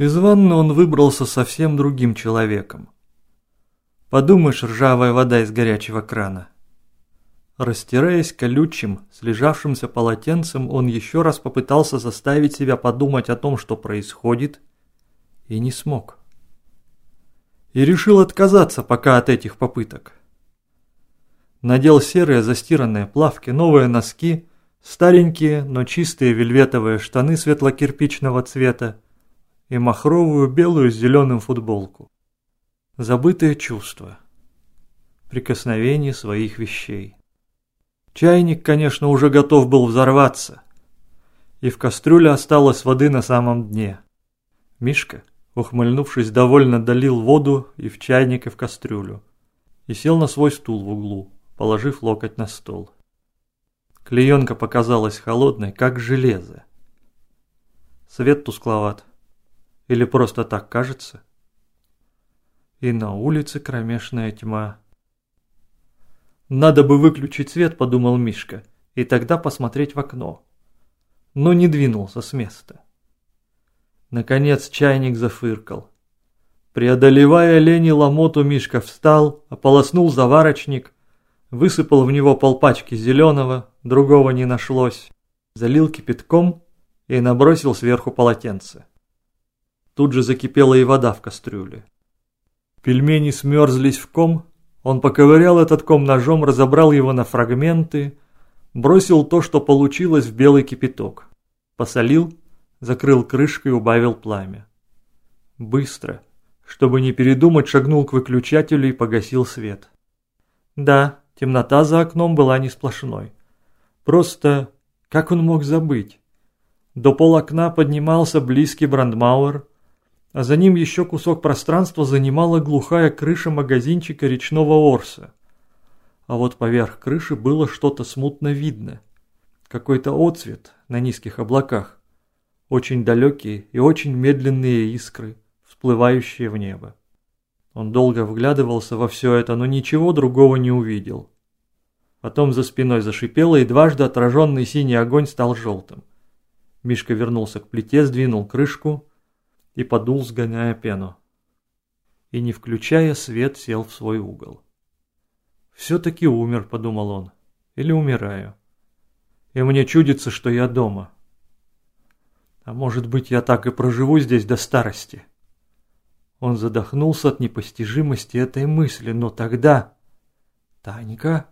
Из ванны он выбрался совсем другим человеком. Подумаешь, ржавая вода из горячего крана. Растираясь колючим, слежавшимся полотенцем, он еще раз попытался заставить себя подумать о том, что происходит, и не смог. И решил отказаться пока от этих попыток. Надел серые застиранные плавки, новые носки, старенькие, но чистые вельветовые штаны светло-кирпичного цвета и махровую белую с зеленым футболку. Забытые чувства. Прикосновение своих вещей. Чайник, конечно, уже готов был взорваться, и в кастрюле осталось воды на самом дне. Мишка, ухмыльнувшись, довольно долил воду и в чайник, и в кастрюлю, и сел на свой стул в углу, положив локоть на стол. Клеенка показалась холодной, как железо. Свет тускловат. Или просто так кажется? И на улице кромешная тьма. «Надо бы выключить свет», — подумал Мишка, — «и тогда посмотреть в окно». Но не двинулся с места. Наконец чайник зафыркал. Преодолевая лень и ломоту, Мишка встал, ополоснул заварочник, высыпал в него полпачки зеленого, другого не нашлось, залил кипятком и набросил сверху полотенце. Тут же закипела и вода в кастрюле. Пельмени смерзлись в ком. Он поковырял этот ком ножом, разобрал его на фрагменты, бросил то, что получилось, в белый кипяток. Посолил, закрыл крышкой и убавил пламя. Быстро, чтобы не передумать, шагнул к выключателю и погасил свет. Да, темнота за окном была не сплошной. Просто, как он мог забыть? До полокна поднимался близкий Брандмауэр, а за ним еще кусок пространства занимала глухая крыша магазинчика речного Орса. А вот поверх крыши было что-то смутно видно. Какой-то отсвет на низких облаках. Очень далекие и очень медленные искры, всплывающие в небо. Он долго вглядывался во все это, но ничего другого не увидел. Потом за спиной зашипело, и дважды отраженный синий огонь стал желтым. Мишка вернулся к плите, сдвинул крышку и подул, сгоняя пену. И, не включая свет, сел в свой угол. «Все-таки умер», — подумал он, — «или умираю. И мне чудится, что я дома. А может быть, я так и проживу здесь до старости». Он задохнулся от непостижимости этой мысли, но тогда... «Танька?»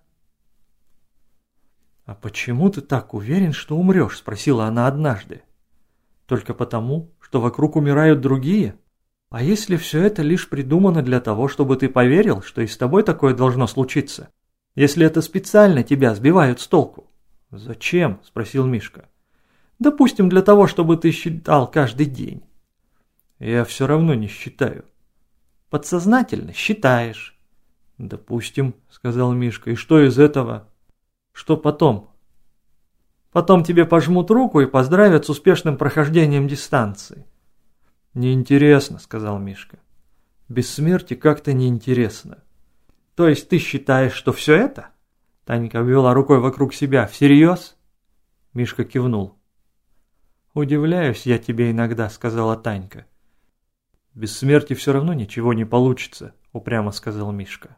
«А почему ты так уверен, что умрешь?» — спросила она однажды. «Только потому, что вокруг умирают другие? А если все это лишь придумано для того, чтобы ты поверил, что и с тобой такое должно случиться? Если это специально тебя сбивают с толку?» «Зачем?» – спросил Мишка. «Допустим, для того, чтобы ты считал каждый день». «Я все равно не считаю». «Подсознательно считаешь». «Допустим», – сказал Мишка. «И что из этого?» «Что потом?» «Потом тебе пожмут руку и поздравят с успешным прохождением дистанции». «Неинтересно», — сказал Мишка. «Без смерти как-то неинтересно». «То есть ты считаешь, что все это?» Танька обвела рукой вокруг себя. «Всерьез?» Мишка кивнул. «Удивляюсь я тебе иногда», — сказала Танька. «Без смерти все равно ничего не получится», — упрямо сказал Мишка.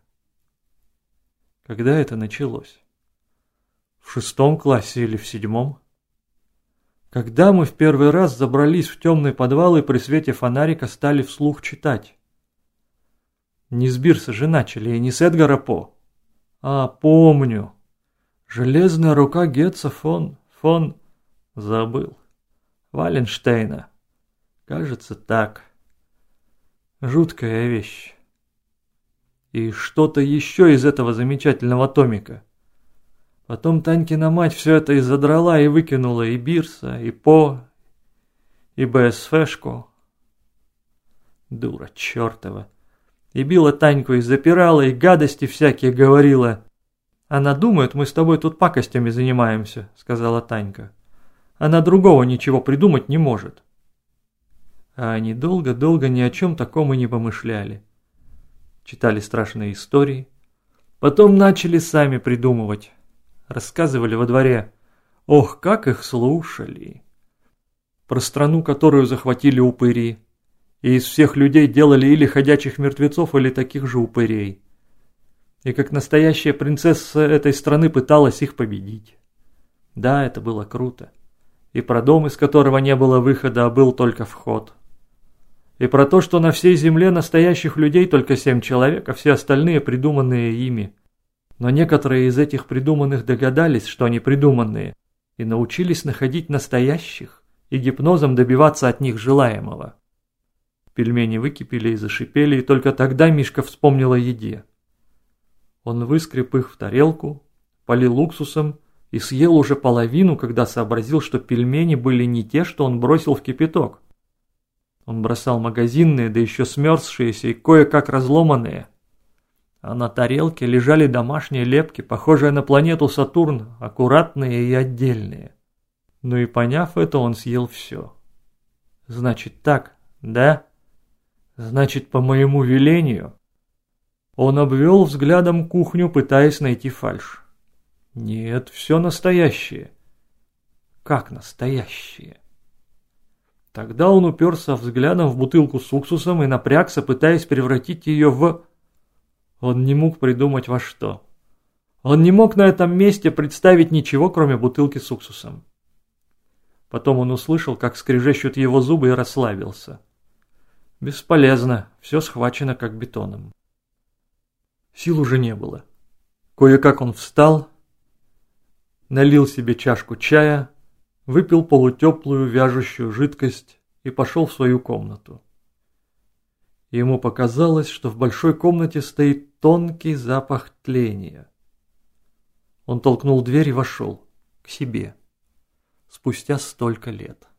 Когда это началось? В 6 классе или в 7? Когда мы в первый раз забрались в темный подвал и при свете фонарика стали вслух читать? Не с Бирса же начали, и не с Эдгара По. А, помню. Железная рука Гетца фон... Забыл. Валенштейна. Кажется, так. Жуткая вещь. И что-то еще из этого замечательного томика. Потом Танькина мать все это и задрала, и выкинула и Бирса, и По, и БСФшку. Дура чертова. И била Таньку, и запирала, и гадости всякие говорила. «Она думает, мы с тобой тут пакостями занимаемся», — сказала Танька. «Она другого ничего придумать не может». А они долго-долго ни о чем таком и не помышляли. Читали страшные истории. Потом начали сами придумывать. Рассказывали во дворе. Ох, как их слушали. Про страну, которую захватили упыри. и из всех людей делали или ходячих мертвецов, или таких же упырей. И как настоящая принцесса этой страны пыталась их победить. Да, это было круто. И про дом, из которого не было выхода, а был только вход. И про то, что на всей земле настоящих людей только 7 человек, а все остальные придуманные ими. Но некоторые из этих придуманных догадались, что они придуманные, и научились находить настоящих и гипнозом добиваться от них желаемого. Пельмени выкипели и зашипели, и только тогда Мишка вспомнил о еде. Он выскреб их в тарелку, полил уксусом и съел уже половину, когда сообразил, что пельмени были не те, что он бросил в кипяток. Он бросал магазинные, да еще смерзшиеся и кое-как разломанные. А на тарелке лежали домашние лепки, похожие на планету Сатурн, аккуратные и отдельные. Ну и поняв это, он съел все. Значит так, да? Значит, по моему велению? Он обвел взглядом кухню, пытаясь найти фальшь. Нет, все настоящее. Как настоящее? Тогда он уперся взглядом в бутылку с уксусом и напрягся, пытаясь превратить ее в... Он не мог придумать во что. Он не мог на этом месте представить ничего, кроме бутылки с уксусом. Потом он услышал, как скрежещут его зубы, и расслабился. Бесполезно, все схвачено как бетоном. Сил уже не было. Кое-как он встал, налил себе чашку чая, выпил полутеплую вяжущую жидкость и пошел в свою комнату. Ему показалось, что в большой комнате стоит тонкий запах тления. Он толкнул дверь и вошел к себе спустя столько лет.